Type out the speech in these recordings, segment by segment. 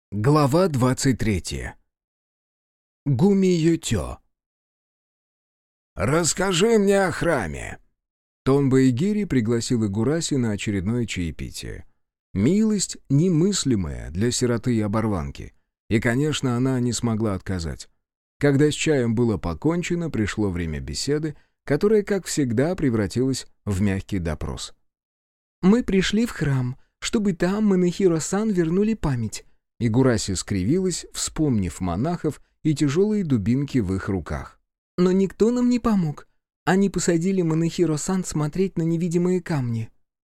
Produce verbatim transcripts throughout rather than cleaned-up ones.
Глава двадцать третья. Гуми-ютё. «Расскажи мне о храме!» Тонба Игири пригласил Игураси на очередное чаепитие. Милость немыслимая для сироты и оборванки. И, конечно, она не смогла отказать. Когда с чаем было покончено, пришло время беседы, которая, как всегда, превратилась в мягкий допрос. «Мы пришли в храм, чтобы там Манэхиро-сан вернули память». Игураси скривилась, вспомнив монахов и тяжелые дубинки в их руках. «Но никто нам не помог. Они посадили Манэхиро-сан смотреть на невидимые камни».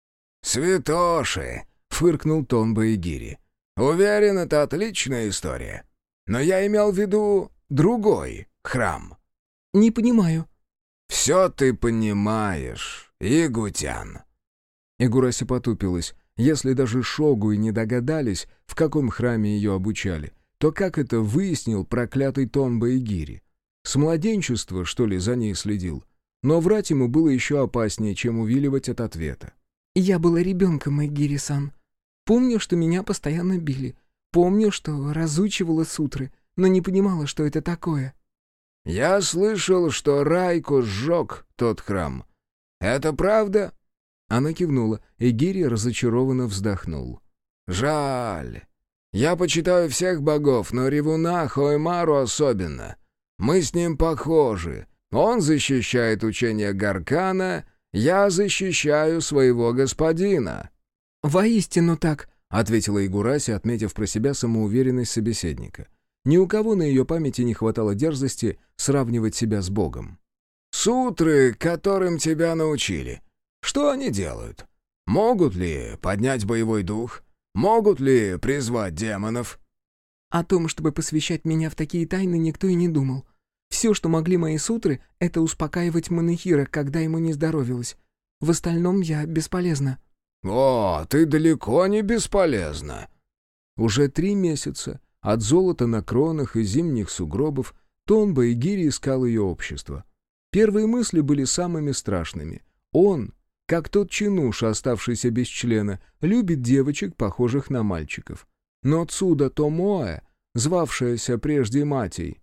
«Святоши!» — фыркнул Тонба Игири. «Уверен, это отличная история. Но я имел в виду другой храм». «Не понимаю». «Все ты понимаешь, Игутян». Игураси потупилась. Если даже шогу и не догадались, в каком храме ее обучали, то как это выяснил проклятый Тонба Игири? С младенчества, что ли, за ней следил? Но врать ему было еще опаснее, чем увиливать от ответа. «Я была ребенком, Игири-сан. Помню, что меня постоянно били. Помню, что разучивала сутры, но не понимала, что это такое». «Я слышал, что Райко сжег тот храм. Это правда?» Она кивнула, и Гири разочарованно вздохнул. «Жаль. Я почитаю всех богов, но ревуна Хоэмару особенно. Мы с ним похожи. Он защищает учение Гаркана, я защищаю своего господина». «Воистину так», — ответила Игураси, отметив про себя самоуверенность собеседника. Ни у кого на ее памяти не хватало дерзости сравнивать себя с богом. «Сутры, которым тебя научили. Что они делают? Могут ли поднять боевой дух? Могут ли призвать демонов?» «О том, чтобы посвящать меня в такие тайны, никто и не думал. Все, что могли мои сутры, это успокаивать Манэхиро, когда ему не здоровилось. В остальном я бесполезна». «О, ты далеко не бесполезна». Уже три месяца, от золота на кронах и зимних сугробов, Тонба Игири искал ее общество. Первые мысли были самыми страшными. Он, как тот чинуш, оставшийся без члена, любит девочек, похожих на мальчиков. Но Цуда Томоэ, звавшаяся прежде Матей,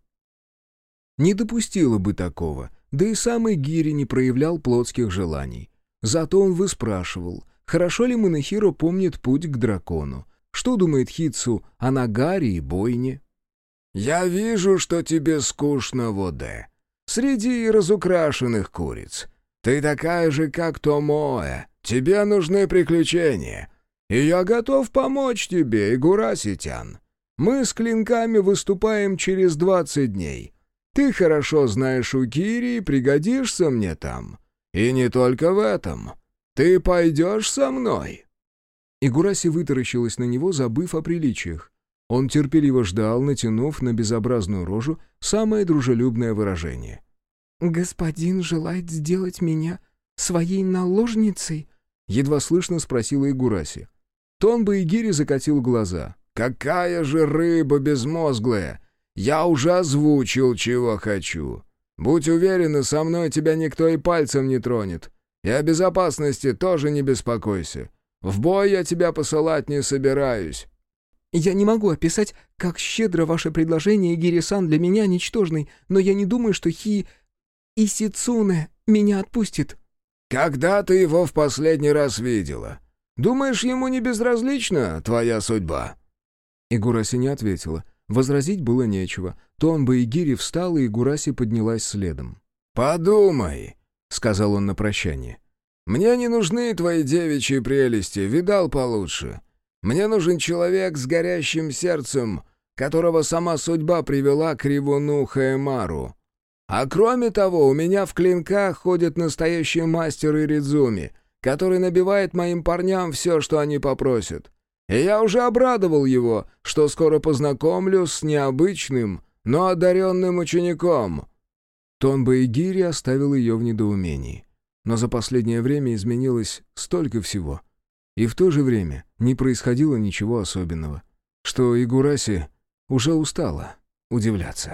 не допустила бы такого, да и сам Игири не проявлял плотских желаний. Зато он выспрашивал, хорошо ли Манэхиро помнит путь к дракону, что думает Хитсу о нагаре и бойне. «Я вижу, что тебе скучно в Оде, среди разукрашенных куриц. Ты такая же, как Томоэ. Тебе нужны приключения. И я готов помочь тебе, Игураси-тян. Мы с клинками выступаем через двадцать дней. Ты хорошо знаешь Укири и пригодишься мне там. И не только в этом. Ты пойдешь со мной?» Игураси вытаращилась на него, забыв о приличиях. Он терпеливо ждал, натянув на безобразную рожу самое дружелюбное выражение. «Господин желает сделать меня своей наложницей?» — едва слышно спросила Игураси. Тонба Игири закатил глаза. «Какая же рыба безмозглая! Я уже озвучил, чего хочу. Будь уверена, со мной тебя никто и пальцем не тронет. И о безопасности тоже не беспокойся. В бой я тебя посылать не собираюсь». «Я не могу описать, как щедро ваше предложение, Игири-сан, для меня ничтожный, но я не думаю, что Хи... Исицуне меня отпустит». «Когда ты его в последний раз видела? Думаешь, ему не безразлична твоя судьба?» Игураси не ответила. Возразить было нечего. Тонба Игири встала, и Игураси поднялась следом. «Подумай», — сказал он на прощание. «Мне не нужны твои девичьи прелести, видал получше. Мне нужен человек с горящим сердцем, которого сама судьба привела к ревуну Хаэмару. А кроме того, у меня в клинках ходит настоящий мастер Иридзуми, который набивает моим парням все, что они попросят. И я уже обрадовал его, что скоро познакомлюсь с необычным, но одаренным учеником». Тонба Игири оставил ее в недоумении. Но за последнее время изменилось столько всего. И в то же время не происходило ничего особенного, что Игураси уже устала удивляться.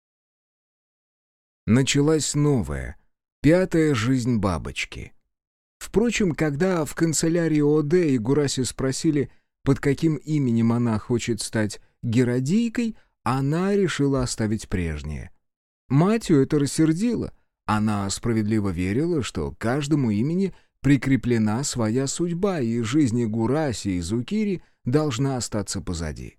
Началась новая, пятая жизнь бабочки. Впрочем, когда в канцелярии Оде Игураси спросили, под каким именем она хочет стать Геродийкой, она решила оставить прежнее. Матью это рассердило. Она справедливо верила, что каждому имени прикреплена своя судьба, и жизнь Игураси и Зукири должна остаться позади.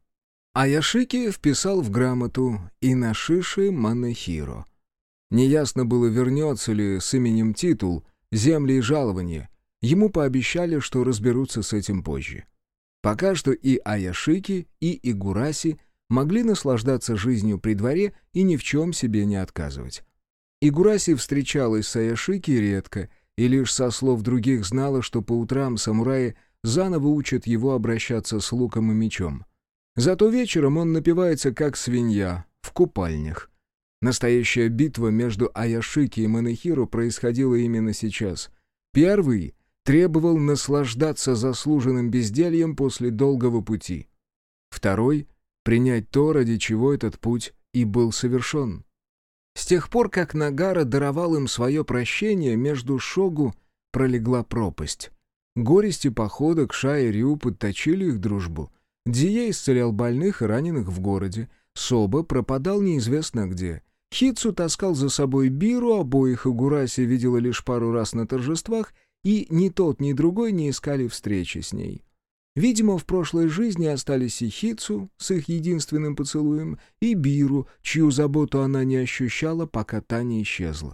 Аяшики вписал в грамоту Инашиши Манэхиро. Неясно было, вернется ли с именем титул, земли и жалования. Ему пообещали, что разберутся с этим позже. Пока что и Аяшики, и Игураси могли наслаждаться жизнью при дворе и ни в чем себе не отказывать. Игураси встречалась с Аяшики редко, и лишь со слов других знала, что по утрам самураи заново учат его обращаться с луком и мечом. Зато вечером он напивается как свинья в купальнях. Настоящая битва между Аяшики и Манэхиро происходила именно сейчас. Первый требовал наслаждаться заслуженным бездельем после долгого пути. Второй — принять то, ради чего этот путь и был совершен. С тех пор, как Нагара даровал им свое прощение, между Шогу пролегла пропасть. Горести похода к Ша и Рю подточили их дружбу. Дзие исцелял больных и раненых в городе. Соба пропадал неизвестно где. Хитсу таскал за собой Биру, обоих Игураси видела лишь пару раз на торжествах, и ни тот, ни другой не искали встречи с ней. Видимо, в прошлой жизни остались и Хитсу с их единственным поцелуем, и Биру, чью заботу она не ощущала, пока та не исчезла.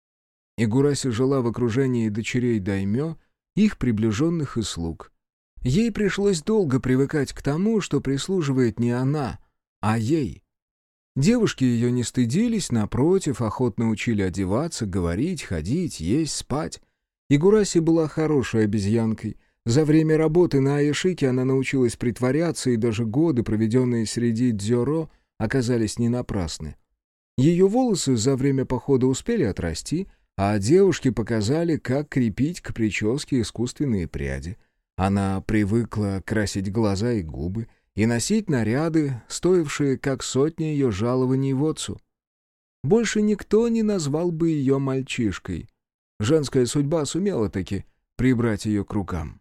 Игураси жила в окружении дочерей даймё, их приближенных и слуг. Ей пришлось долго привыкать к тому, что прислуживает не она, а ей. Девушки ее не стыдились, напротив, охотно учили одеваться, говорить, ходить, есть, спать. Игураси была хорошей обезьянкой. За время работы на Аяшике она научилась притворяться, и даже годы, проведенные среди дзёро, оказались не напрасны. Ее волосы за время похода успели отрасти, а девушки показали, как крепить к прическе искусственные пряди. Она привыкла красить глаза и губы и носить наряды, стоившие как сотни ее жалований в отцу. Больше никто не назвал бы ее мальчишкой. Женская судьба сумела таки прибрать ее к рукам.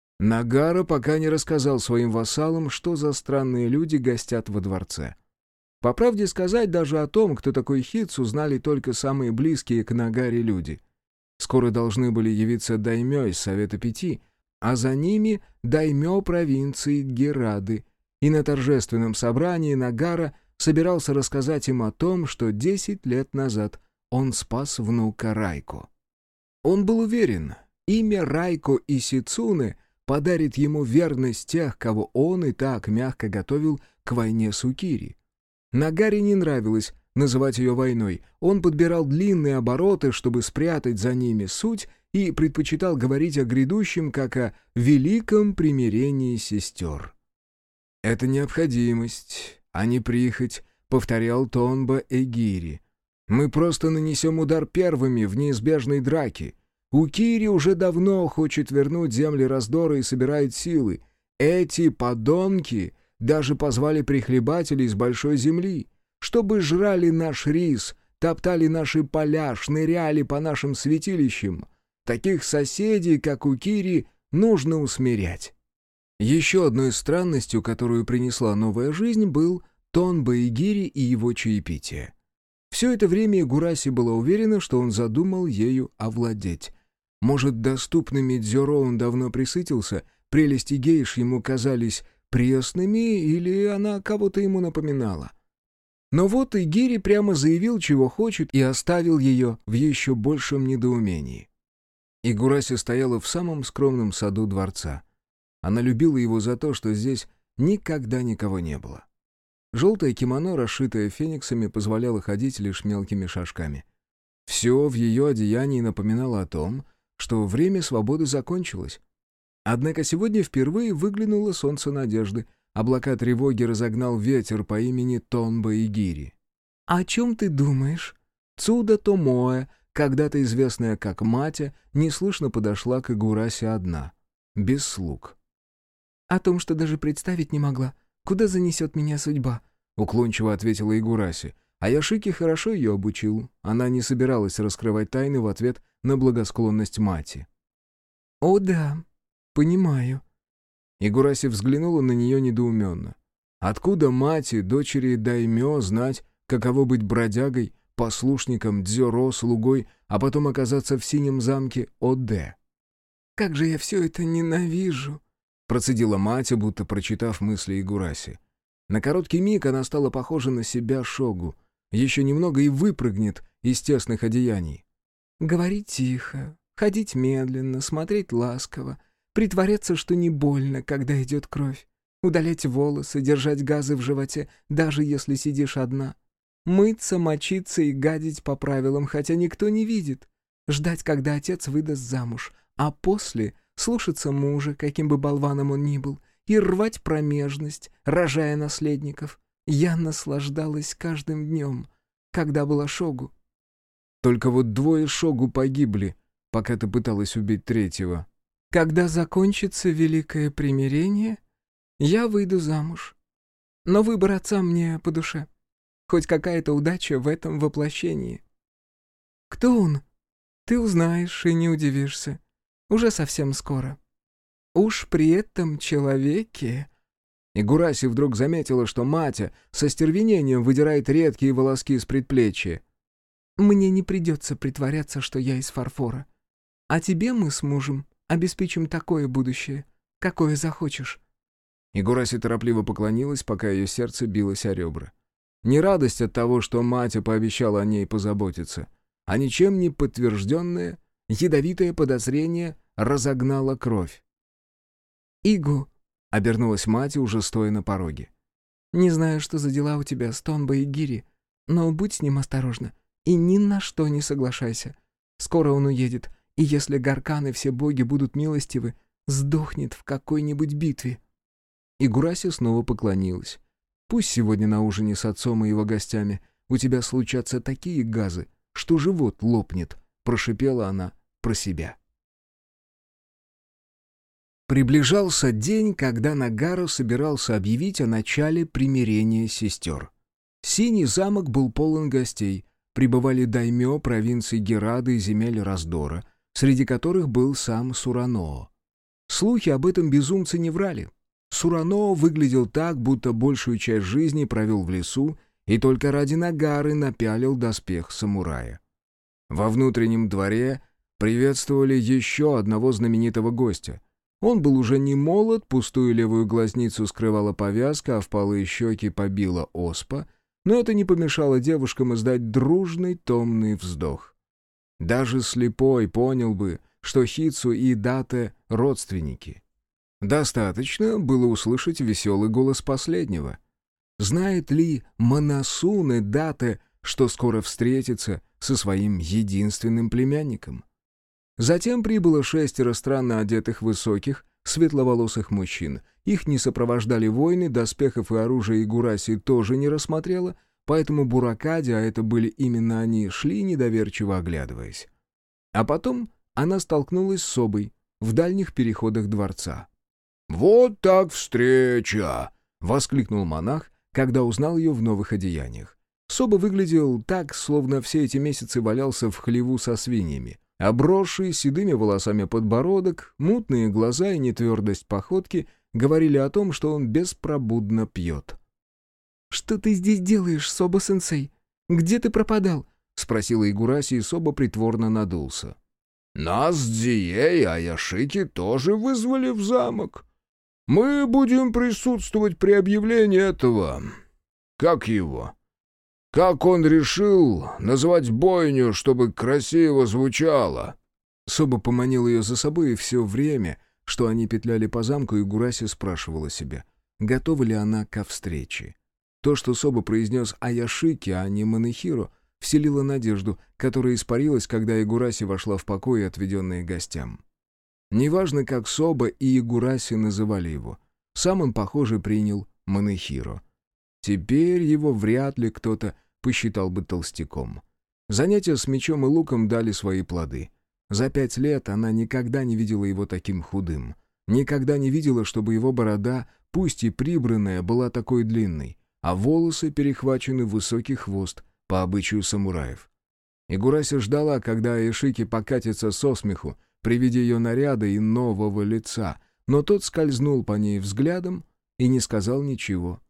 Нагара пока не рассказал своим вассалам, что за странные люди гостят во дворце. По правде сказать, даже о том, кто такой Хитсу, знали только самые близкие к Нагаре люди. Скоро должны были явиться даймё из Совета Пяти, а за ними даймё провинции Герады, и на торжественном собрании Нагара собирался рассказать им о том, что десять лет назад он спас внука Райко. Он был уверен, имя Райко Исицуне подарит ему верность тех, кого он и так мягко готовил к войне с Укири. Нагаре не нравилось называть ее войной. Он подбирал длинные обороты, чтобы спрятать за ними суть, и предпочитал говорить о грядущем, как о великом примирении сестер. «Это необходимость, а не прихоть», — повторял Тонба Эгири. «Мы просто нанесем удар первыми в неизбежной драке. Укири уже давно хочет вернуть земли раздора и собирает силы. Эти подонки даже позвали прихлебателей из большой земли, чтобы жрали наш рис, топтали наши поля, шныряли по нашим святилищам. Таких соседей, как Укири, нужно усмирять». Еще одной странностью, которую принесла новая жизнь, был Тонба Эгири и его чаепитие. Все это время Игураси была уверена, что он задумал ею овладеть. Может, доступными дзёро он давно присытился, прелести гейш ему казались пресными, или она кого-то ему напоминала. Но вот Эгири прямо заявил, чего хочет, и оставил ее в еще большем недоумении. Игураси стояла в самом скромном саду дворца. Она любила его за то, что здесь никогда никого не было. Желтое кимоно, расшитое фениксами, позволяло ходить лишь мелкими шажками. Все в ее одеянии напоминало о том, что время свободы закончилось. Однако сегодня впервые выглянуло солнце надежды. Облака тревоги разогнал ветер по имени Тонба Эгири. «О чем ты думаешь?» Цуда Томоэ, когда-то известная как Матя, неслышно подошла к Игураси одна, без слуг. «О том, что даже представить не могла. Куда занесет меня судьба?» — уклончиво ответила Игураси. Аяшики хорошо ее обучил. Она не собиралась раскрывать тайны в ответ на благосклонность Мати. «О да, понимаю». Игураси взглянула на нее недоуменно. Откуда мать и дочери даймё знать, каково быть бродягой, послушником, дзёро, слугой, а потом оказаться в синем замке Оде? «Как же я все это ненавижу!» — процедила мать, будто прочитав мысли Игураси. На короткий миг она стала похожа на себя Шогу. Еще немного и выпрыгнет из тесных одеяний. «Говорить тихо, ходить медленно, смотреть ласково, притворяться, что не больно, когда идет кровь, удалять волосы, держать газы в животе, даже если сидишь одна, мыться, мочиться и гадить по правилам, хотя никто не видит, ждать, когда отец выдаст замуж, а после слушаться мужа, каким бы болваном он ни был, и рвать промежность, рожая наследников. Я наслаждалась каждым днем, когда была Шогу». Только вот двое Шогу погибли, пока ты пыталась убить третьего. «Когда закончится великое примирение, я выйду замуж. Но выбор отца мне по душе. Хоть какая-то удача в этом воплощении». «Кто он?» «Ты узнаешь и не удивишься. Уже совсем скоро. Уж при этом человеке...» Игураси вдруг заметила, что Матя со стервенением выдирает редкие волоски с предплечья. «Мне не придется притворяться, что я из фарфора. А тебе мы с мужем обеспечим такое будущее, какое захочешь». Игураси торопливо поклонилась, пока ее сердце билось о ребра. Не радость от того, что Матя пообещала о ней позаботиться, а ничем не подтвержденное, ядовитое подозрение разогнало кровь. «Игу», — обернулась мать, уже стоя на пороге. «Не знаю, что за дела у тебя с Тонбо и Гири, но будь с ним осторожна и ни на что не соглашайся. Скоро он уедет, и если Гаркан и все боги будут милостивы, сдохнет в какой-нибудь битве». Игураси снова поклонилась. «Пусть сегодня на ужине с отцом и его гостями у тебя случатся такие газы, что живот лопнет», — прошипела она про себя. Приближался день, когда Нагару собирался объявить о начале примирения сестер. Синий замок был полон гостей, прибывали даймё провинций Герады и земель Раздора, среди которых был сам Сураноо. Слухи об этом безумце не врали. Сураноо выглядел так, будто большую часть жизни провел в лесу и только ради Нагары напялил доспех самурая. Во внутреннем дворе приветствовали еще одного знаменитого гостя. Он был уже не молод, пустую левую глазницу скрывала повязка, а впалые щеки побила оспа, но это не помешало девушкам издать дружный томный вздох. Даже слепой понял бы, что Хицу и Дате — родственники. Достаточно было услышать веселый голос последнего. Знает ли Манасуне Дате, что скоро встретится со своим единственным племянником? Затем прибыло шестеро странно одетых высоких, светловолосых мужчин. Их не сопровождали воины, доспехов и оружия Игураси тоже не рассмотрела, поэтому Буракади, а это были именно они, шли, недоверчиво оглядываясь. А потом она столкнулась с Собой в дальних переходах дворца. «Вот так встреча!» — воскликнул монах, когда узнал ее в новых одеяниях. Соба выглядел так, словно все эти месяцы валялся в хлеву со свиньями. Обросший седыми волосами подбородок, мутные глаза и нетвердость походки говорили о том, что он беспробудно пьет. «Что ты здесь делаешь, Соба-сенсей? Где ты пропадал?» — спросила Игураси, и Соба притворно надулся. «Нас с Дзией и Аяшики тоже вызвали в замок. Мы будем присутствовать при объявлении этого... Как его? Как он решил назвать бойню, чтобы красиво звучало?» Соба поманил ее за собой, и все время, что они петляли по замку, Игураси спрашивала себя, готова ли она ко встрече. То, что Соба произнес Аяшики, а не Манэхиро, вселило надежду, которая испарилась, когда Игураси вошла в покои, отведенные гостям. Неважно, как Соба и Игураси называли его, сам он, похоже, принял Манэхиро. Теперь его вряд ли кто-то посчитал бы толстяком. Занятия с мечом и луком дали свои плоды. За пять лет она никогда не видела его таким худым. Никогда не видела, чтобы его борода, пусть и прибранная, была такой длинной, а волосы перехвачены в высокий хвост, по обычаю самураев. Игураси ждала, когда Аяшики покатится со смеху при виде ее наряда и нового лица, но тот скользнул по ней взглядом и не сказал ничего.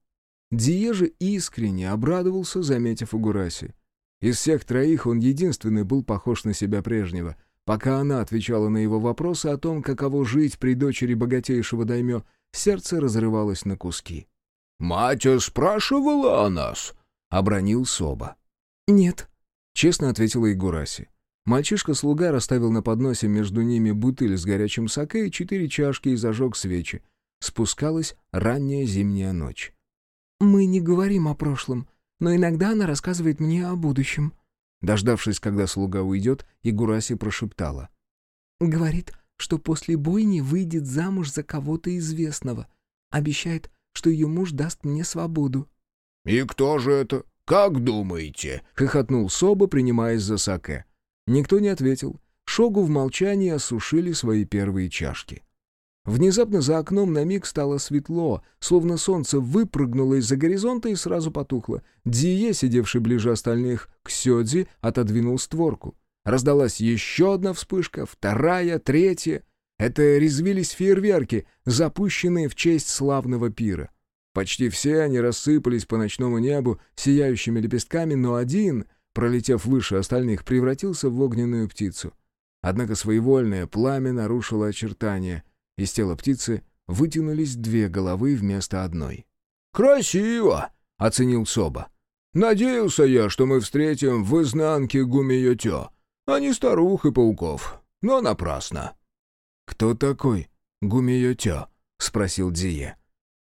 Дие же искренне обрадовался, заметив Игураси. Из всех троих он единственный был похож на себя прежнего. Пока она отвечала на его вопросы о том, каково жить при дочери богатейшего даймё, сердце разрывалось на куски. «Мать спрашивала о нас?» — обронил Соба. «Нет», — честно ответила Игураси. Мальчишка-слуга расставил на подносе между ними бутыль с горячим саке и четыре чашки и зажег свечи. Спускалась ранняя зимняя ночь. «Мы не говорим о прошлом, но иногда она рассказывает мне о будущем». Дождавшись, когда слуга уйдет, Игураси прошептала. «Говорит, что после бойни выйдет замуж за кого-то известного. Обещает, что ее муж даст мне свободу». «И кто же это? Как думаете?» — хохотнул Соба, принимаясь за саке. Никто не ответил. Шогу в молчании осушили свои первые чашки. Внезапно за окном на миг стало светло, словно солнце выпрыгнуло из-за горизонта и сразу потухло. Дие, сидевший ближе остальных к Сёдзи, отодвинул створку. Раздалась еще одна вспышка, вторая, третья. Это резвились фейерверки, запущенные в честь славного пира. Почти все они рассыпались по ночному небу сияющими лепестками, но один, пролетев выше остальных, превратился в огненную птицу. Однако своевольное пламя нарушило очертания. Из тела птицы вытянулись две головы вместо одной. «Красиво!» — оценил Соба. «Надеялся я, что мы встретим в изнанке Гумиё-тё, а не старух и пауков. Но напрасно». «Кто такой Гумиё-тё?» — спросил Дие.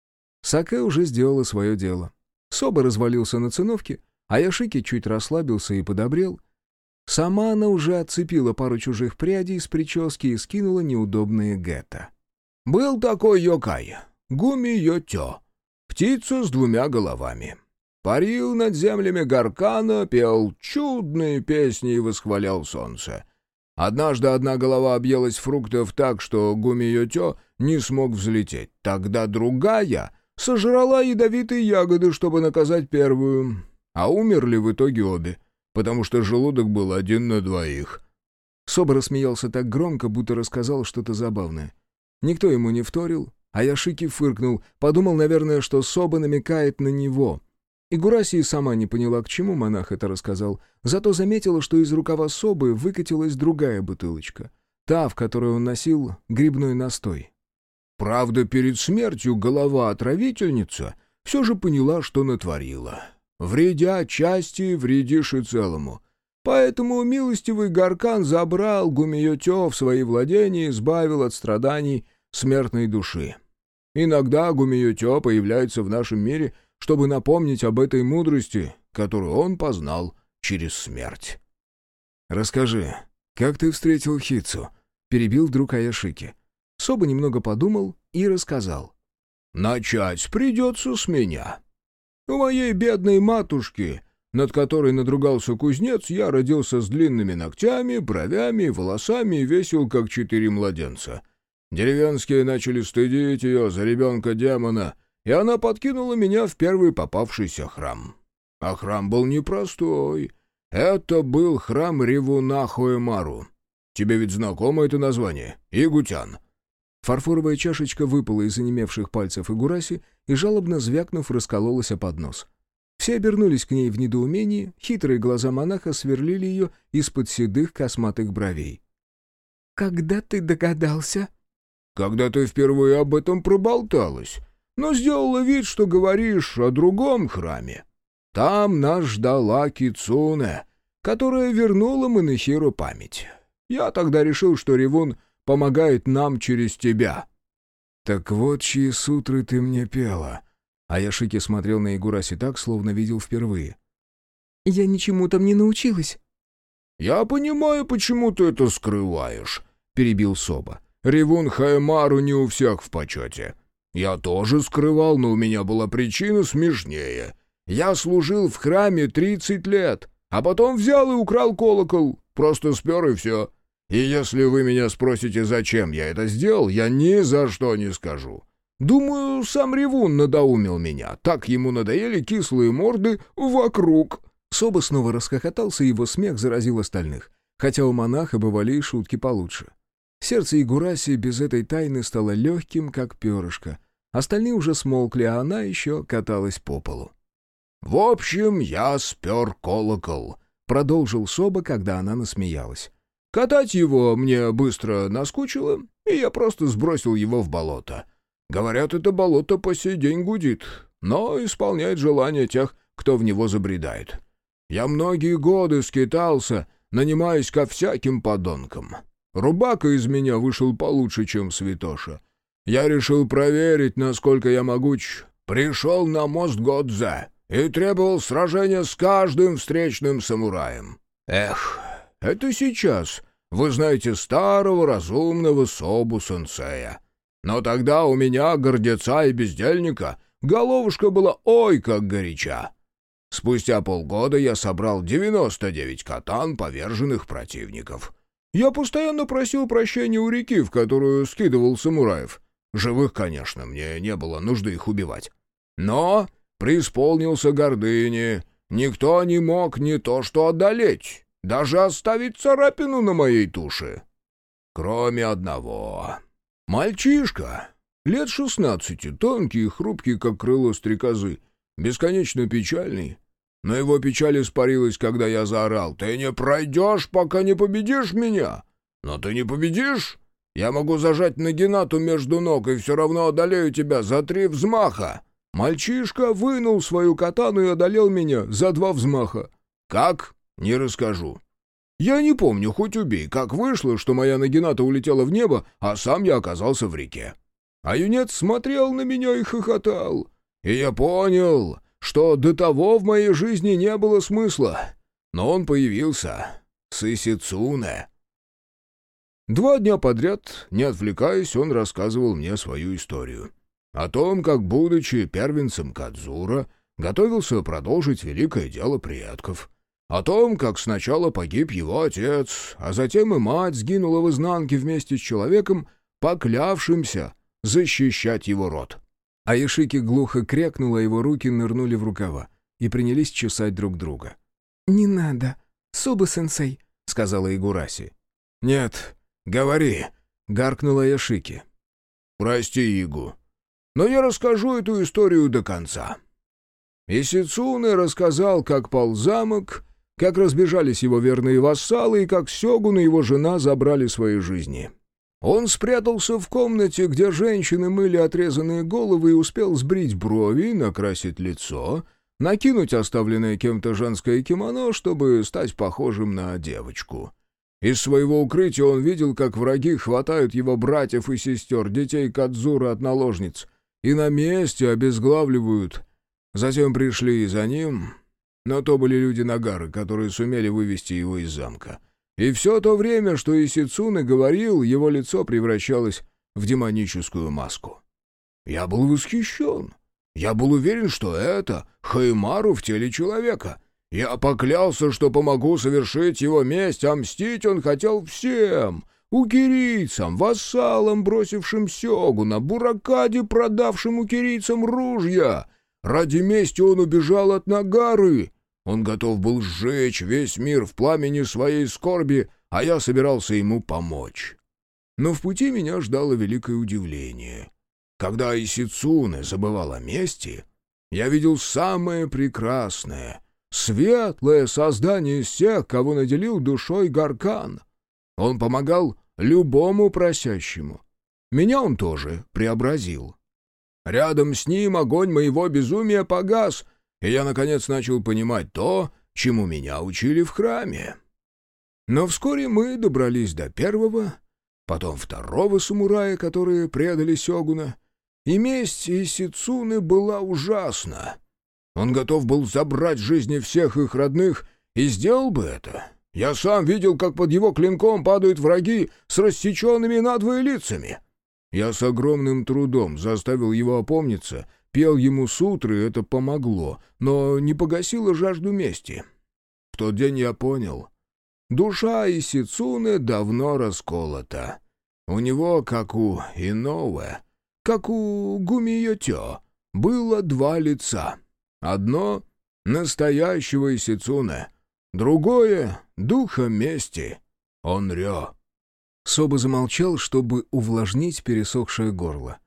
Саке уже сделала свое дело. Соба развалился на циновке, а Яшики чуть расслабился и подобрел. Сама она уже отцепила пару чужих прядей с прически и скинула неудобные гетто. «Был такой йокай, Гумиё-тё, птица с двумя головами. Парил над землями Гаркана, пел чудные песни и восхвалял солнце. Однажды одна голова объелась фруктов так, что Гумиё-тё не смог взлететь. Тогда другая сожрала ядовитые ягоды, чтобы наказать первую. А умерли в итоге обе, потому что желудок был один на двоих». Соба рассмеялся так громко, будто рассказал что-то забавное. Никто ему не вторил, а Яшики фыркнул, подумал, наверное, что Соба намекает на него. Игураси и сама не поняла, к чему монах это рассказал, зато заметила, что из рукава Собы выкатилась другая бутылочка, та, в которой он носил грибной настой. Правда, перед смертью голова-отравительница все же поняла, что натворила. Вредя части, вредишь и целому. Поэтому милостивый Гаркан забрал Гумиё-тё в свои владения и избавил от страданий смертной души. Иногда Гумиё-тё появляется в нашем мире, чтобы напомнить об этой мудрости, которую он познал через смерть. «Расскажи, как ты встретил Хицу?» — перебил вдруг Аяшики. Соба немного подумал и рассказал. «Начать придется с меня. У моей бедной матушки, над которой надругался кузнец, я родился с длинными ногтями, бровями, волосами и весил, как четыре младенца. Деревенские начали стыдить ее за ребенка-демона, и она подкинула меня в первый попавшийся храм. А храм был непростой. Это был храм Ревуна Хоэмару. Тебе ведь знакомо это название? Игутян». Фарфоровая чашечка выпала из онемевших пальцев Игураси и, жалобно звякнув, раскололась о поднос. Все обернулись к ней в недоумении, хитрые глаза монаха сверлили ее из-под седых косматых бровей. «Когда ты догадался?» «Когда ты впервые об этом проболталась, но сделала вид, что говоришь о другом храме. Там нас ждала Кицуне, которая вернула Манэхиру память. Я тогда решил, что Ревун помогает нам через тебя». «Так вот, чьи сутры ты мне пела». А Яшики смотрел на Игураси так, словно видел впервые. «Я ничему там не научилась». «Я понимаю, почему ты это скрываешь», — перебил Соба. «Ревун Хаэмару не у всех в почете. Я тоже скрывал, но у меня была причина смешнее. Я служил в храме тридцать лет, а потом взял и украл колокол. Просто спер и все. И если вы меня спросите, зачем я это сделал, я ни за что не скажу. Думаю, сам Ревун надоумил меня. Так ему надоели кислые морды вокруг». Соба снова расхохотался, и его смех заразил остальных, хотя у монаха бывали и шутки получше. Сердце Игураси без этой тайны стало легким, как перышко. Остальные уже смолкли, а она еще каталась по полу. «В общем, я спер колокол», — продолжил Соба, когда она насмеялась. «Катать его мне быстро наскучило, и я просто сбросил его в болото. Говорят, это болото по сей день гудит, но исполняет желания тех, кто в него забредает. Я многие годы скитался, нанимаясь ко всяким подонкам. Рубака из меня вышел получше, чем святоша. Я решил проверить, насколько я могуч. Пришел на мост Годзе и требовал сражения с каждым встречным самураем. Эх, это сейчас вы знаете старого разумного Собу-сенсея. Но тогда у меня, гордеца и бездельника, головушка была ой как горяча. Спустя полгода я собрал девяносто девять катан поверженных противников. Я постоянно просил прощения у реки, в которую скидывал самураев. Живых, конечно, мне не было нужды их убивать. Но преисполнился гордыни. Никто не мог не то что одолеть, даже оставить царапину на моей туше. Кроме одного. Мальчишка, лет шестнадцати, тонкий и хрупкий, как крыло стрекозы, бесконечно печальный. Но его печаль испарилась, когда я заорал: «Ты не пройдешь, пока не победишь меня! Но ты не победишь? Я могу зажать Нагинату между ног и все равно одолею тебя за три взмаха!» Мальчишка вынул свою катану и одолел меня за два взмаха. Как? Не расскажу. Я не помню, хоть убей, как вышло, что моя Нагината улетела в небо, а сам я оказался в реке. А юнец смотрел на меня и хохотал. И я понял, что до того в моей жизни не было смысла. Но он появился. Сысицуне. Два дня подряд, не отвлекаясь, он рассказывал мне свою историю. О том, как, будучи первенцем Кадзура, готовился продолжить великое дело предков. О том, как сначала погиб его отец, а затем и мать сгинула в изнанке вместе с человеком, поклявшимся защищать его род. А Яшики глухо крякнула, его руки нырнули в рукава и принялись чесать друг друга. «Не надо, Суба-сенсей», — сказала Игураси. «Нет, говори», — гаркнула Яшики. «Прости, Игу, но я расскажу эту историю до конца». Исицуне рассказал, как пал замок, как разбежались его верные вассалы и как Сёгун и его жена забрали свои жизни. Он спрятался в комнате, где женщины мыли отрезанные головы, и успел сбрить брови, накрасить лицо, накинуть оставленное кем-то женское кимоно, чтобы стать похожим на девочку. Из своего укрытия он видел, как враги хватают его братьев и сестер, детей Кадзура от наложниц, и на месте обезглавливают. Затем пришли и за ним, но то были люди Нагары, которые сумели вывести его из замка. И все то время, что Исицуне говорил, его лицо превращалось в демоническую маску. Я был восхищен. Я был уверен, что это Хаймару в теле человека. Я поклялся, что помогу совершить его месть, а мстить он хотел всем — укирийцам, вассалам, бросившим Сёгуна, Буракаде, продавшим укирийцам ружья. Ради мести он убежал от Нагары. Он готов был сжечь весь мир в пламени своей скорби, а я собирался ему помочь. Но в пути меня ждало великое удивление. Когда Исицуне забывал о мести, я видел самое прекрасное, светлое создание из всех, кого наделил душой Гаркан. Он помогал любому просящему. Меня он тоже преобразил. Рядом с ним огонь моего безумия погас, и я, наконец, начал понимать то, чему меня учили в храме. Но вскоре мы добрались до первого, потом второго самурая, которые предали Сёгуна, и месть Исицуне была ужасна. Он готов был забрать жизни всех их родных и сделал бы это. Я сам видел, как под его клинком падают враги с рассеченными надвое лицами. Я с огромным трудом заставил его опомниться, пел ему сутры, это помогло, но не погасило жажду мести. В тот день я понял. Душа Исицуне давно расколота. У него, как у Иноуэ, как у Гумиётё, было два лица. Одно — настоящего Исицуне, другое — духа мести. Он рё. Соба замолчал, чтобы увлажнить пересохшее горло.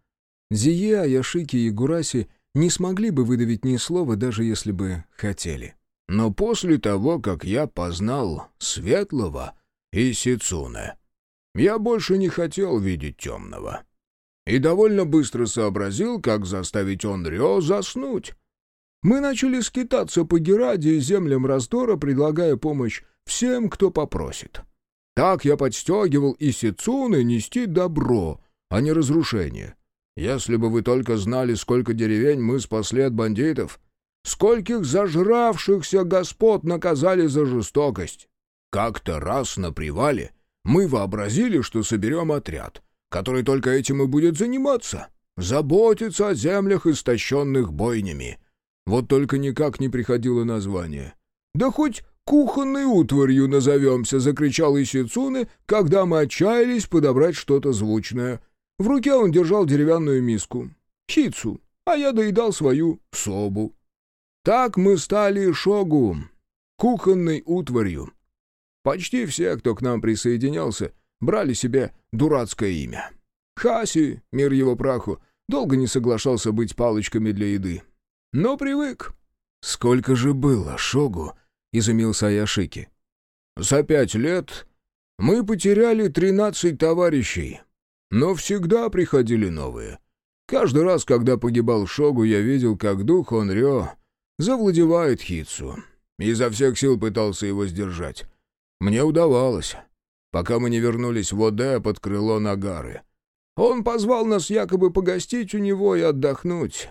Зие, Аяшики и Гураси не смогли бы выдавить ни слова, даже если бы хотели. Но после того, как я познал Светлого и Сицуне, я больше не хотел видеть Темного. И довольно быстро сообразил, как заставить Онрё заснуть. Мы начали скитаться по Гераде и землям раздора, предлагая помощь всем, кто попросит. Так я подстегивал и Сицуне нести добро, а не разрушение. Если бы вы только знали, сколько деревень мы спасли от бандитов, скольких зажравшихся господ наказали за жестокость. Как-то раз на привале мы вообразили, что соберем отряд, который только этим и будет заниматься, заботиться о землях, истощенных бойнями. Вот только никак не приходило название. «Да хоть кухонной утварью назовемся», — закричал Исицуне, когда мы отчаялись подобрать что-то звучное. В руке он держал деревянную миску. Хицу, а я доедал свою собу. Так мы стали шогу, кухонной утварью. Почти все, кто к нам присоединялся, брали себе дурацкое имя. Хаси, мир его праху, долго не соглашался быть палочками для еды. Но привык. «Сколько же было, шогу?» — изумился Аяшики. «За пять лет мы потеряли тринадцать товарищей, но всегда приходили новые. Каждый раз, когда погибал шогу, я видел, как дух Онрё завладевает Хицу. Изо всех сил пытался его сдержать. Мне удавалось, пока мы не вернулись в Оде под крыло Нагары. Он позвал нас якобы погостить у него и отдохнуть.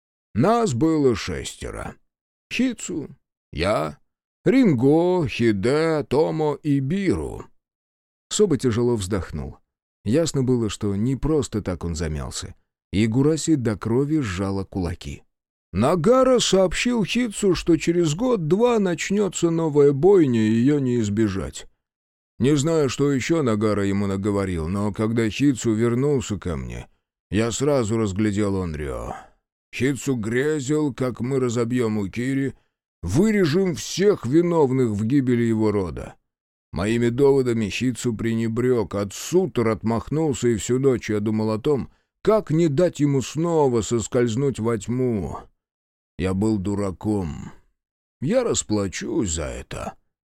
Нас было шестеро. Хицу, я, Ринго, Хиде, Томо и Биру». Соба тяжело вздохнул. Ясно было, что не просто так он замялся. И Гураси до крови сжала кулаки. Нагара сообщил Хицу, что через год-два начнется новая бойня, и ее не избежать. Не знаю, что еще Нагара ему наговорил, но когда Хицу вернулся ко мне, я сразу разглядел Онрё. Хицу грезил, как мы разобьем Укири, вырежем всех виновных в гибели его рода. Моими доводами Хицу пренебрег, от сутр отмахнулся, и всю ночь я думал о том, как не дать ему снова соскользнуть во тьму. Я был дураком. Я расплачусь за это.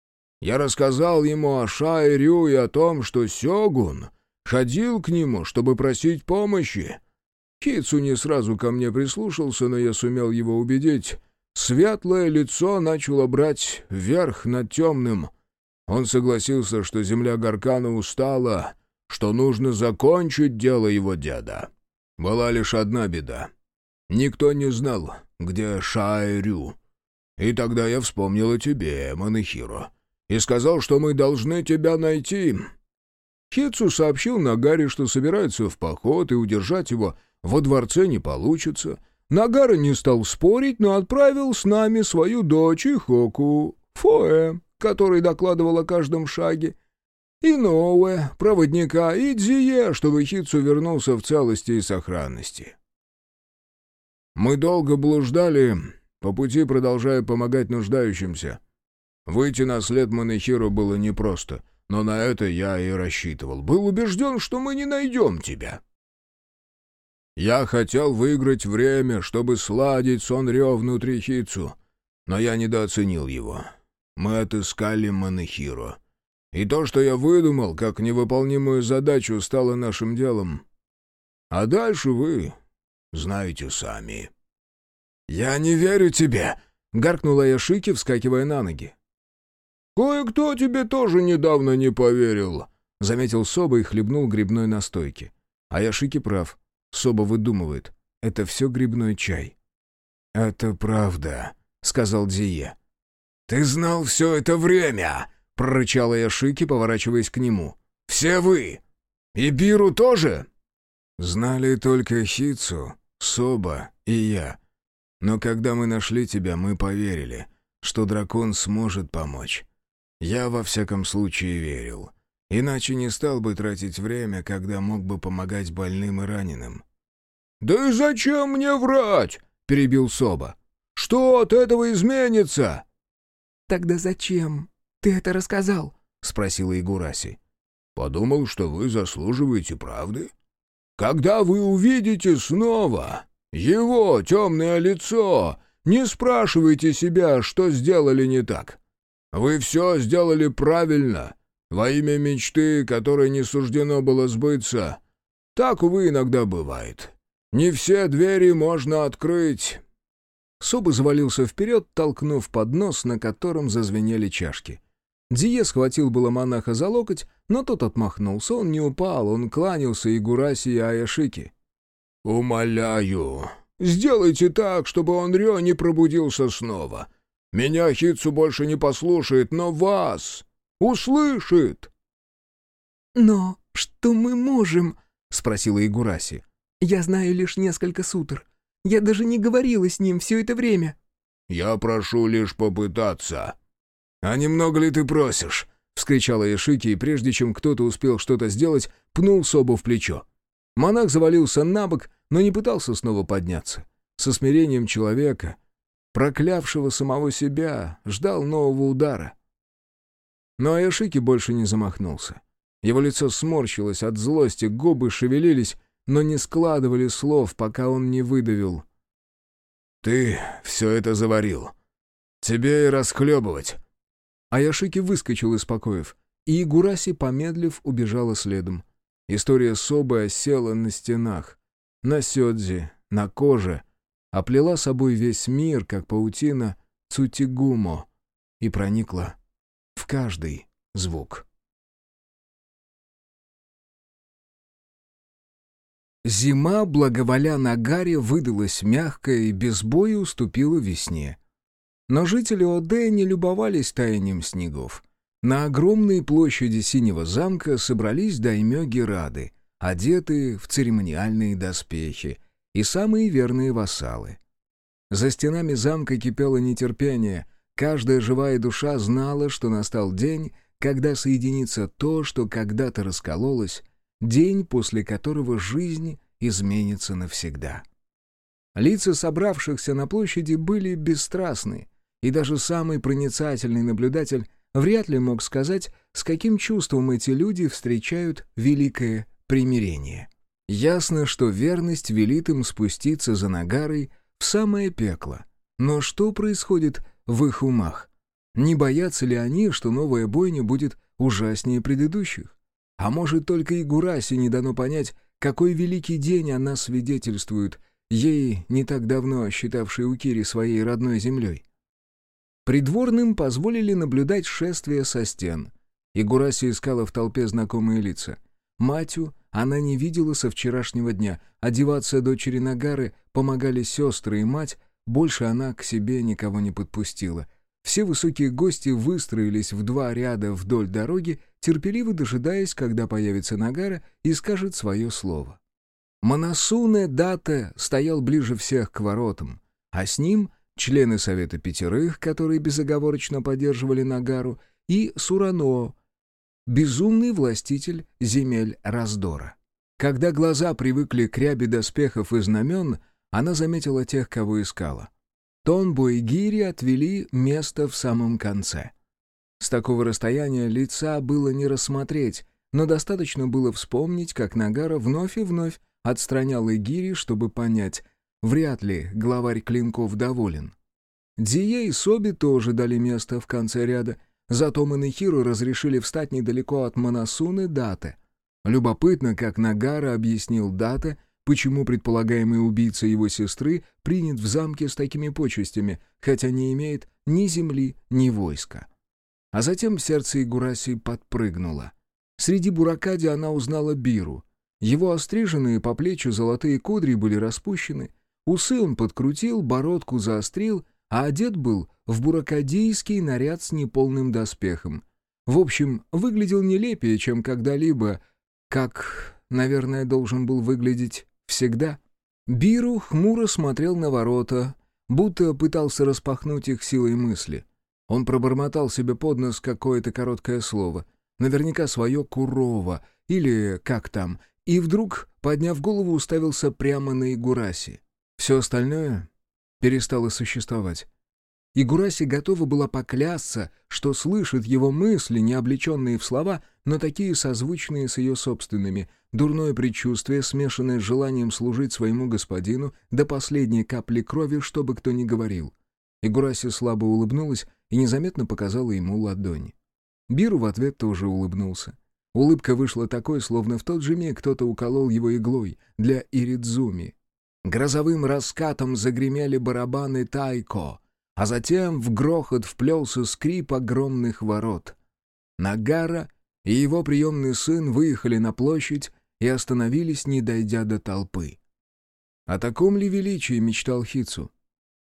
Я рассказал ему о Шай-Рю и о том, что Сёгун ходил к нему, чтобы просить помощи. Хицу не сразу ко мне прислушался, но я сумел его убедить. Светлое лицо начало брать верх над темным. Он согласился, что земля Гаркана устала, что нужно закончить дело его деда. Была лишь одна беда. Никто не знал, где Шай-Рю. И тогда я вспомнил о тебе, Манэхиро, и сказал, что мы должны тебя найти. Хицу сообщил Нагаре, что собирается в поход, и удержать его во дворце не получится. Нагара не стал спорить, но отправил с нами свою дочь Ихоку, Фоэ, который докладывал о каждом шаге, и Ноуэ, проводника, и Дзие, чтобы Хицу вернулся в целости и сохранности. Мы долго блуждали, по пути продолжая помогать нуждающимся. Выйти на след Манэхиро было непросто, но на это я и рассчитывал. Был убежден, что мы не найдем тебя. Я хотел выиграть время, чтобы сладить с Онрё внутри Хицу, но я недооценил его. Мы отыскали Манэхиро. И то, что я выдумал, как невыполнимую задачу, стало нашим делом. А дальше вы знаете сами. «Я не верю тебе!» — гаркнула Аяшики, вскакивая на ноги. «Кое-кто тебе тоже недавно не поверил», — заметил Соба и хлебнул грибной настойки. Аяшики прав. Соба выдумывает. Это все грибной чай. «Это правда», — сказал Дзие. «Ты знал все это время!» — прорычал Аяшики, поворачиваясь к нему. «Все вы! И Биру тоже?» «Знали только Хицу, Соба и я. Но когда мы нашли тебя, мы поверили, что дракон сможет помочь. Я во всяком случае верил. Иначе не стал бы тратить время, когда мог бы помогать больным и раненым». «Да и зачем мне врать?» — перебил Соба. «Что от этого изменится?» «Тогда зачем ты это рассказал?» — спросила Игураси. «Подумал, что вы заслуживаете правды. когда вы увидите снова его темное лицо, не спрашивайте себя, что сделали не так. Вы все сделали правильно, во имя мечты, которой не суждено было сбыться. Так, увы, иногда бывает. Не все двери можно открыть». Соба завалился вперед, толкнув поднос, на котором зазвенели чашки. Дие схватил было монаха за локоть, но тот отмахнулся, он не упал, он кланялся Игураси и Аяшики. «Умоляю, сделайте так, чтобы Онрё не пробудился снова. Меня Хитсу больше не послушает, но вас услышит». «Но что мы можем?» — спросила Игураси. «Я знаю лишь несколько сутр. Я даже не говорила с ним все это время». «Я прошу лишь попытаться». «А немного ли ты просишь?» — вскричала Аяшики, и прежде чем кто-то успел что-то сделать, пнул Собу в плечо. Монах завалился на бок, но не пытался снова подняться. Со смирением человека, проклявшего самого себя, ждал нового удара. Но Аяшики больше не замахнулся. Его лицо сморщилось от злости, губы шевелились, но не складывали слов, пока он не выдавил. «Ты все это заварил. Тебе и расхлебывать». Аяшики выскочил из покоев, и Игураси, помедлив, убежала следом. История Собы осела на стенах, на сёдзи, на коже, оплела собой весь мир, как паутина Цутигумо, и проникла в каждый звук. Зима, благоволя Нагаре, выдалась мягкая и без боя уступила весне. Но жители Оде не любовались таянием снегов. На огромной площади Синего замка собрались даймё-герады, одетые в церемониальные доспехи, и самые верные вассалы. За стенами замка кипело нетерпение, каждая живая душа знала, что настал день, когда соединится то, что когда-то раскололось, день, после которого жизнь изменится навсегда. Лица собравшихся на площади были бесстрастны, и даже самый проницательный наблюдатель вряд ли мог сказать, с каким чувством эти люди встречают великое примирение. Ясно, что верность велит им спуститься за Нагарой в самое пекло. Но что происходит в их умах? Не боятся ли они, что новая бойня будет ужаснее предыдущих? А может, только Игураси не дано понять, какой великий день она свидетельствует, ей не так давно считавшей Укири своей родной землей. Придворным позволили наблюдать шествие со стен. Игураси искала в толпе знакомые лица. Матью она не видела со вчерашнего дня. Одеваться дочери Нагары помогали сестры и мать, больше она к себе никого не подпустила. Все высокие гости выстроились в два ряда вдоль дороги, терпеливо дожидаясь, когда появится Нагара и скажет свое слово. Манасуне Дате стоял ближе всех к воротам, а с ним члены Совета Пятерых, которые безоговорочно поддерживали Нагару, и Сурано, безумный властитель земель раздора. Когда глаза привыкли к ряби доспехов и знамен, она заметила тех, кого искала. Тонбо и Гири отвели место в самом конце. С такого расстояния лица было не рассмотреть, но достаточно было вспомнить, как Нагара вновь и вновь отстранял Игири, чтобы понять, вряд ли главарь клинков доволен. Дие и Соби тоже дали место в конце ряда, зато Манэхиру разрешили встать недалеко от Манасуны Дате. Любопытно, как Нагара объяснил Дате, почему предполагаемый убийца его сестры принят в замке с такими почестями, хотя не имеет ни земли, ни войска. А затем сердце Игураси подпрыгнуло. Среди буракади она узнала Биру. Его остриженные по плечу золотые кудри были распущены, усы он подкрутил, бородку заострил, а одет был в буракадийский наряд с неполным доспехом. В общем, выглядел нелепее, чем когда-либо, как, наверное, должен был выглядеть всегда. Биру хмуро смотрел на ворота, будто пытался распахнуть их силой мысли. Он пробормотал себе под нос какое-то короткое слово, наверняка свое «Курова» или как там, и вдруг, подняв голову, уставился прямо на Игураси. Все остальное перестало существовать. Игураси готова была поклясться, что слышит его мысли, не облеченные в слова, но такие созвучные с ее собственными, дурное предчувствие, смешанное с желанием служить своему господину до последней капли крови, что бы кто ни говорил. Игураси слабо улыбнулась и незаметно показала ему ладонь. Биру в ответ тоже улыбнулся. Улыбка вышла такой, словно в тот же миг кто-то уколол его иглой для Иридзуми. Грозовым раскатом загремели барабаны тайко, а затем в грохот вплелся скрип огромных ворот. Нагара и его приемный сын выехали на площадь и остановились, не дойдя до толпы. О таком ли величии мечтал Хитсу?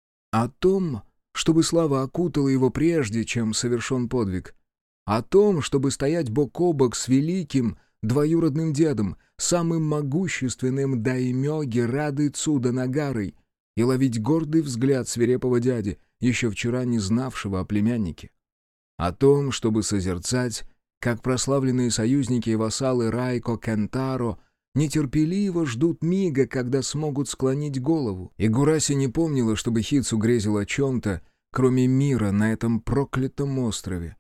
О том, чтобы слава окутала его прежде, чем совершен подвиг. О том, чтобы стоять бок о бок с великим двоюродным дедом, самым могущественным даймё Герады Цуда Нагарой, и ловить гордый взгляд свирепого дяди, еще вчера не знавшего о племяннике. О том, чтобы созерцать, как прославленные союзники и вассалы Райко Кентаро нетерпеливо ждут мига, когда смогут склонить голову. Игураси не помнила, чтобы Хитсу грезил о чем-то, кроме мира на этом проклятом острове.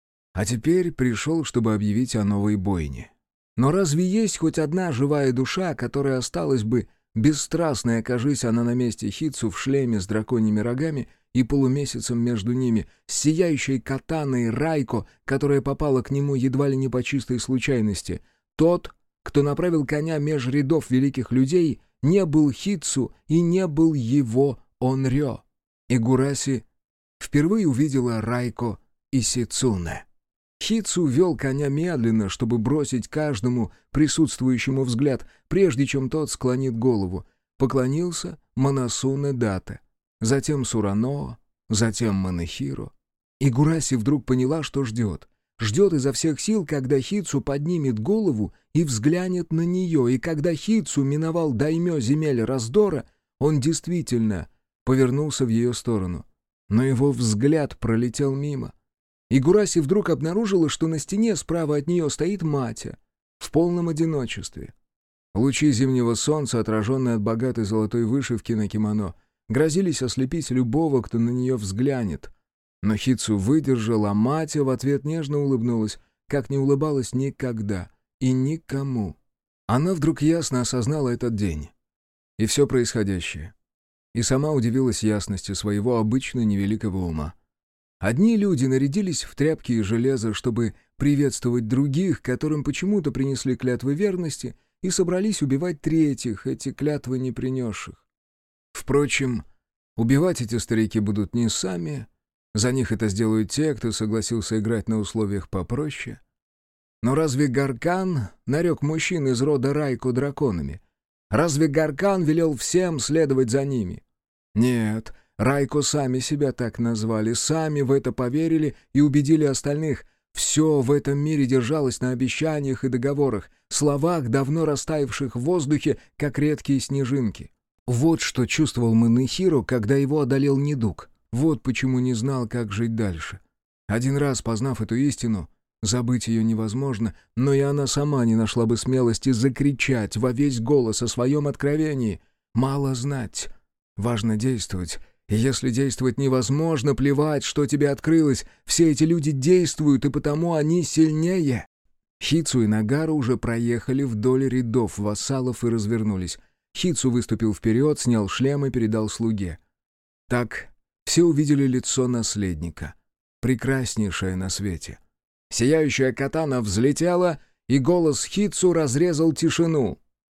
А теперь пришел, чтобы объявить о новой бойне. Но разве есть хоть одна живая душа, которая осталась бы бесстрастной, окажись она на месте Хитсу в шлеме с драконьими рогами и полумесяцем между ними, с сияющей катаной Райко, которая попала к нему едва ли не по чистой случайности? Тот, кто направил коня меж рядов великих людей, не был Хитсу и не был его Онрё. Игураси впервые увидела Райко и Сицуне. Хитсу вел коня медленно, чтобы бросить каждому присутствующему взгляд, прежде чем тот склонит голову. Поклонился Манасуне Дате, затем Сураноо, затем Манехиро. Игураси вдруг поняла, что ждет. Ждет изо всех сил, когда Хитсу поднимет голову и взглянет на нее, и когда Хитсу миновал даймё земель раздора, он действительно повернулся в ее сторону. Но его взгляд пролетел мимо. Игураси вдруг обнаружила, что на стене справа от нее стоит Матя, в полном одиночестве. Лучи зимнего солнца, отраженные от богатой золотой вышивки на кимоно, грозились ослепить любого, кто на нее взглянет. Но Хитсу выдержала, а Матя в ответ нежно улыбнулась, как не улыбалась никогда и никому. Она вдруг ясно осознала этот день и все происходящее, и сама удивилась ясности своего обычно невеликого ума. Одни люди нарядились в тряпки и железо, чтобы приветствовать других, которым почему-то принесли клятвы верности, и собрались убивать третьих, эти клятвы не принесших. Впрочем, убивать эти старики будут не сами, за них это сделают те, кто согласился играть на условиях попроще. Но разве Гаркан нарек мужчин из рода Райко драконами? Разве Гаркан велел всем следовать за ними? Нет, Райко сами себя так назвали, сами в это поверили и убедили остальных. Все в этом мире держалось на обещаниях и договорах, словах, давно растаявших в воздухе, как редкие снежинки. Вот что чувствовал Манехиро, когда его одолел недуг. Вот почему не знал, как жить дальше. Один раз познав эту истину, забыть ее невозможно, но и она сама не нашла бы смелости закричать во весь голос о своем откровении. Мало знать, важно действовать. И если действовать невозможно, плевать, что тебе открылось. Все эти люди действуют, и потому они сильнее. Хитсу и Нагара уже проехали вдоль рядов вассалов и развернулись. Хитсу выступил вперед, снял шлем и передал слуге. Так все увидели лицо наследника, прекраснейшее на свете. Сияющая катана взлетела, и голос Хитсу разрезал тишину.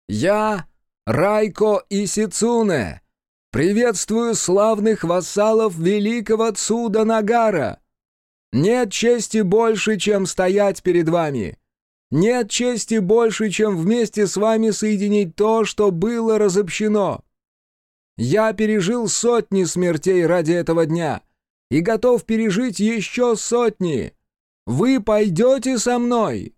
«Я, Райко и Сицуне, приветствую славных вассалов великого Цуда Нагара! Нет чести больше, чем стоять перед вами! Нет чести больше, чем вместе с вами соединить то, что было разобщено! Я пережил сотни смертей ради этого дня и готов пережить еще сотни! Вы пойдете со мной?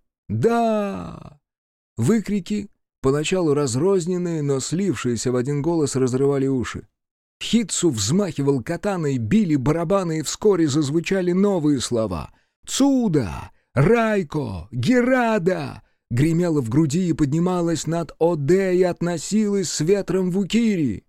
Да!» Выкрики, поначалу разрозненные, но слившиеся в один голос, разрывали уши. Хитсу взмахивал катаной, били барабаны, и вскоре зазвучали новые слова. «Цуда! Райко! Герада!» Гремело в груди и поднималось над Оде и относилось с ветром в Укири.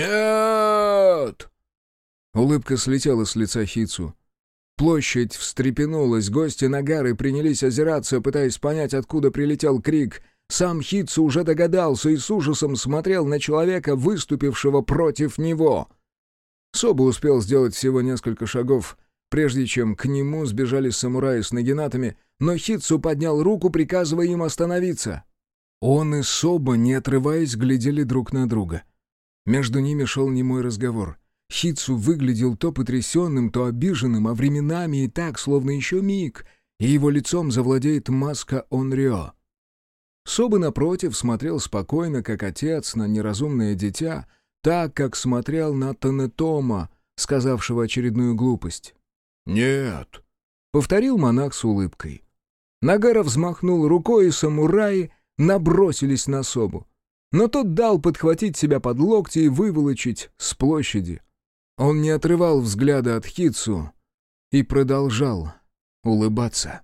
«Нет!» Улыбка слетела с лица Хитсу. Площадь встрепенулась, гости Нагары принялись озираться, пытаясь понять, откуда прилетел крик. Сам Хитсу уже догадался и с ужасом смотрел на человека, выступившего против него. Соба успел сделать всего несколько шагов, прежде чем к нему сбежали самураи с нагинатами, но Хитсу поднял руку, приказывая им остановиться. Он и Соба, не отрываясь, глядели друг на друга. Между ними шел немой разговор. Хитсу выглядел то потрясенным, то обиженным, а временами и так, словно еще миг, и его лицом завладеет маска Онрё. Соба, напротив, смотрел спокойно, как отец, на неразумное дитя, так, как смотрел на Танетома, сказавшего очередную глупость. «Нет», — повторил монах с улыбкой. Нагара взмахнул рукой, и самураи набросились на Собу. Но тот дал подхватить себя под локти и выволочить с площади. Он не отрывал взгляда от Хитсу и продолжал улыбаться.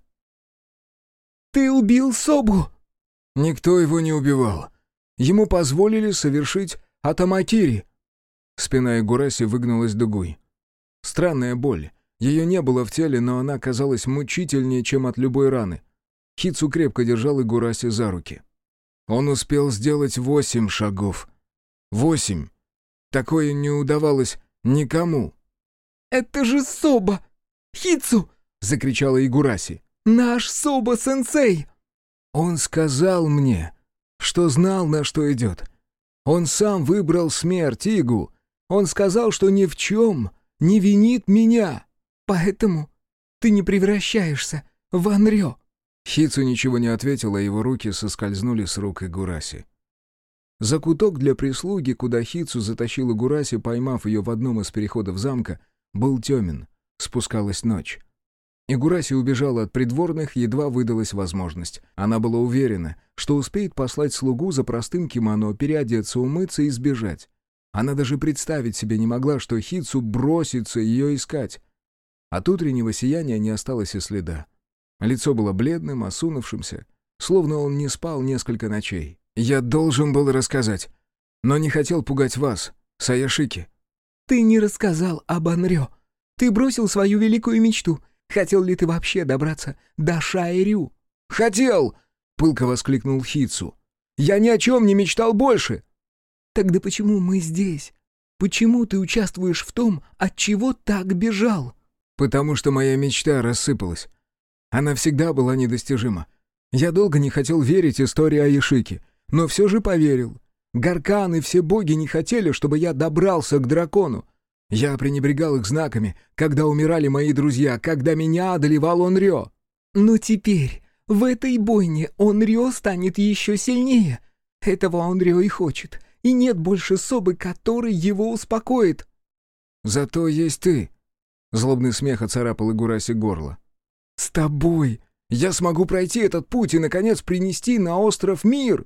«Ты убил Собу!» Никто его не убивал. Ему позволили совершить атамакири. Спина Игураси выгнулась дугой. Странная боль. Ее не было в теле, но она казалась мучительнее, чем от любой раны. Хитсу крепко держал Игураси за руки. Он успел сделать восемь шагов. Восемь. Такое не удавалось никому. «Это же Соба! Хитсу!» — закричала Игураси. «Наш Соба-сенсей!» Он сказал мне, что знал, на что идет. Он сам выбрал смерть, Игу. Он сказал, что ни в чем не винит меня. «Поэтому ты не превращаешься в Онрё». Хитсу ничего не ответил, а его руки соскользнули с рук Игураси. Закуток для прислуги, куда Хитсу затащил Игураси, поймав ее в одном из переходов замка, был темен. Спускалась ночь. Игураси убежала от придворных, едва выдалась возможность. Она была уверена, что успеет послать слугу за простым кимоно, переодеться, умыться и сбежать. Она даже представить себе не могла, что Хитсу бросится ее искать. От утреннего сияния не осталось и следа. Лицо было бледным, осунувшимся, словно он не спал несколько ночей. «Я должен был рассказать, но не хотел пугать вас, Саяшики». «Ты не рассказал об Онрё. Ты бросил свою великую мечту. Хотел ли ты вообще добраться до Шаэрю?» «Хотел!» — пылко воскликнул Хитсу. «Я ни о чем не мечтал больше!» «Тогда почему мы здесь? Почему ты участвуешь в том, от чего так бежал?» «Потому что моя мечта рассыпалась. Она всегда была недостижима. Я долго не хотел верить истории о Яшике, но все же поверил. Гаркан и все боги не хотели, чтобы я добрался к дракону. Я пренебрегал их знаками, когда умирали мои друзья, когда меня одолевал Онрё. Но теперь в этой бойне Онрё станет еще сильнее. Этого Онрё и хочет, и нет больше Собы, который его успокоит». «Зато есть ты». Злобный смех оцарапал Игураси горло. «С тобой я смогу пройти этот путь и, наконец, принести на остров мир».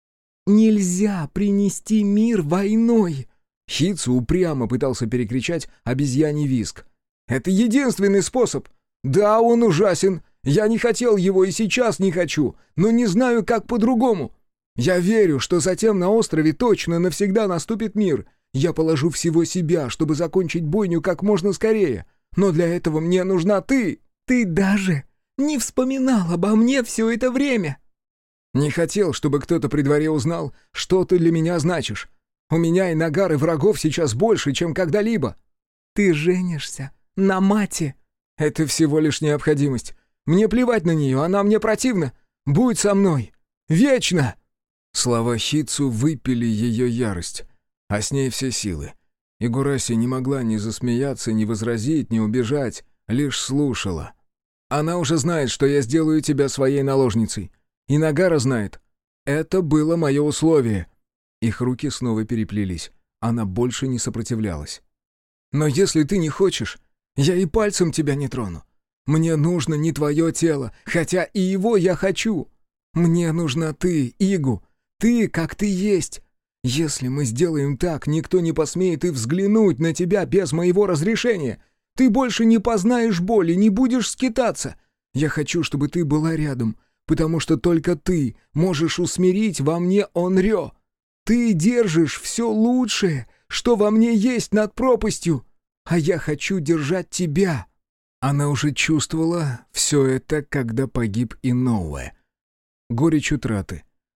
«Нельзя принести мир войной!» Хитсу упрямо пытался перекричать обезьяний визг. «Это единственный способ! Да, он ужасен! Я не хотел его и сейчас не хочу, но не знаю, как по-другому! Я верю, что затем на острове точно навсегда наступит мир. Я положу всего себя, чтобы закончить бойню как можно скорее. Но для этого мне нужна ты!» «Ты даже не вспоминал обо мне все это время!» «Не хотел, чтобы кто-то при дворе узнал, что ты для меня значишь. У меня и Нагары врагов сейчас больше, чем когда-либо». «Ты женишься на мате». «Это всего лишь необходимость. Мне плевать на нее, она мне противна. Будь со мной. Вечно!» Слова Хитсу выпили ее ярость, а с ней все силы. Игураси не могла ни засмеяться, ни возразить, ни убежать, лишь слушала. «Она уже знает, что я сделаю тебя своей наложницей. И Нагара знает. Это было мое условие». Их руки снова переплелись. Она больше не сопротивлялась. «Но если ты не хочешь, я и пальцем тебя не трону. Мне нужно не твое тело, хотя и его я хочу. Мне нужна ты, Игу, ты, как ты есть. Если мы сделаем так, никто не посмеет и взглянуть на тебя без моего разрешения. Ты больше не познаешь боли, не будешь скитаться. Я хочу, чтобы ты была рядом, потому что только ты можешь усмирить во мне Онрё. Ты держишь все лучшее, что во мне есть над пропастью, а я хочу держать тебя». Она уже чувствовала все это, когда погиб Иноуэ. Горечь утраты,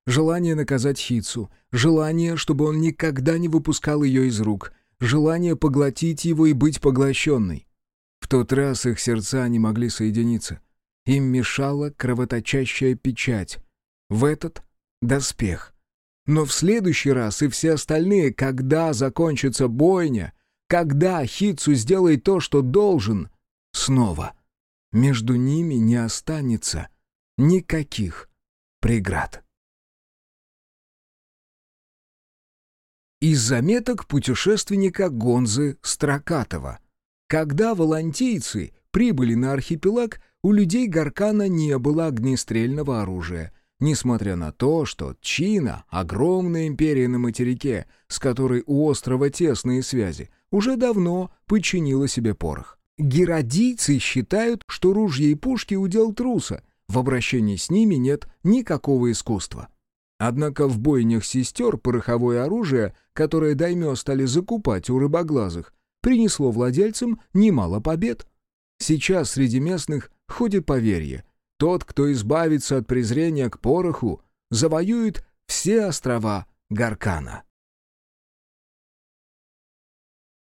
Желание наказать Хитсу, желание, чтобы он никогда не выпускал ее из рук, желание поглотить его и быть поглощенной. В тот раз их сердца не могли соединиться. Им мешала кровоточащая печать. В этот — доспех. Но в следующий раз и все остальные, когда закончится бойня, когда Хитсу сделает то, что должен, снова между ними не останется никаких преград. Из заметок путешественника Гонзы Строкатова. Когда волантийцы прибыли на архипелаг, у людей Гаркана не было огнестрельного оружия, несмотря на то, что Чина, огромная империя на материке, с которой у острова тесные связи, уже давно подчинила себе порох. Геродийцы считают, что ружья и пушки — удел труса, в обращении с ними нет никакого искусства. Однако в бойнях сестер пороховое оружие, которое даймё стали закупать у рыбоглазых, принесло владельцам немало побед. Сейчас среди местных ходит поверье: тот, кто избавится от презрения к пороху, завоюет все острова Гаркана.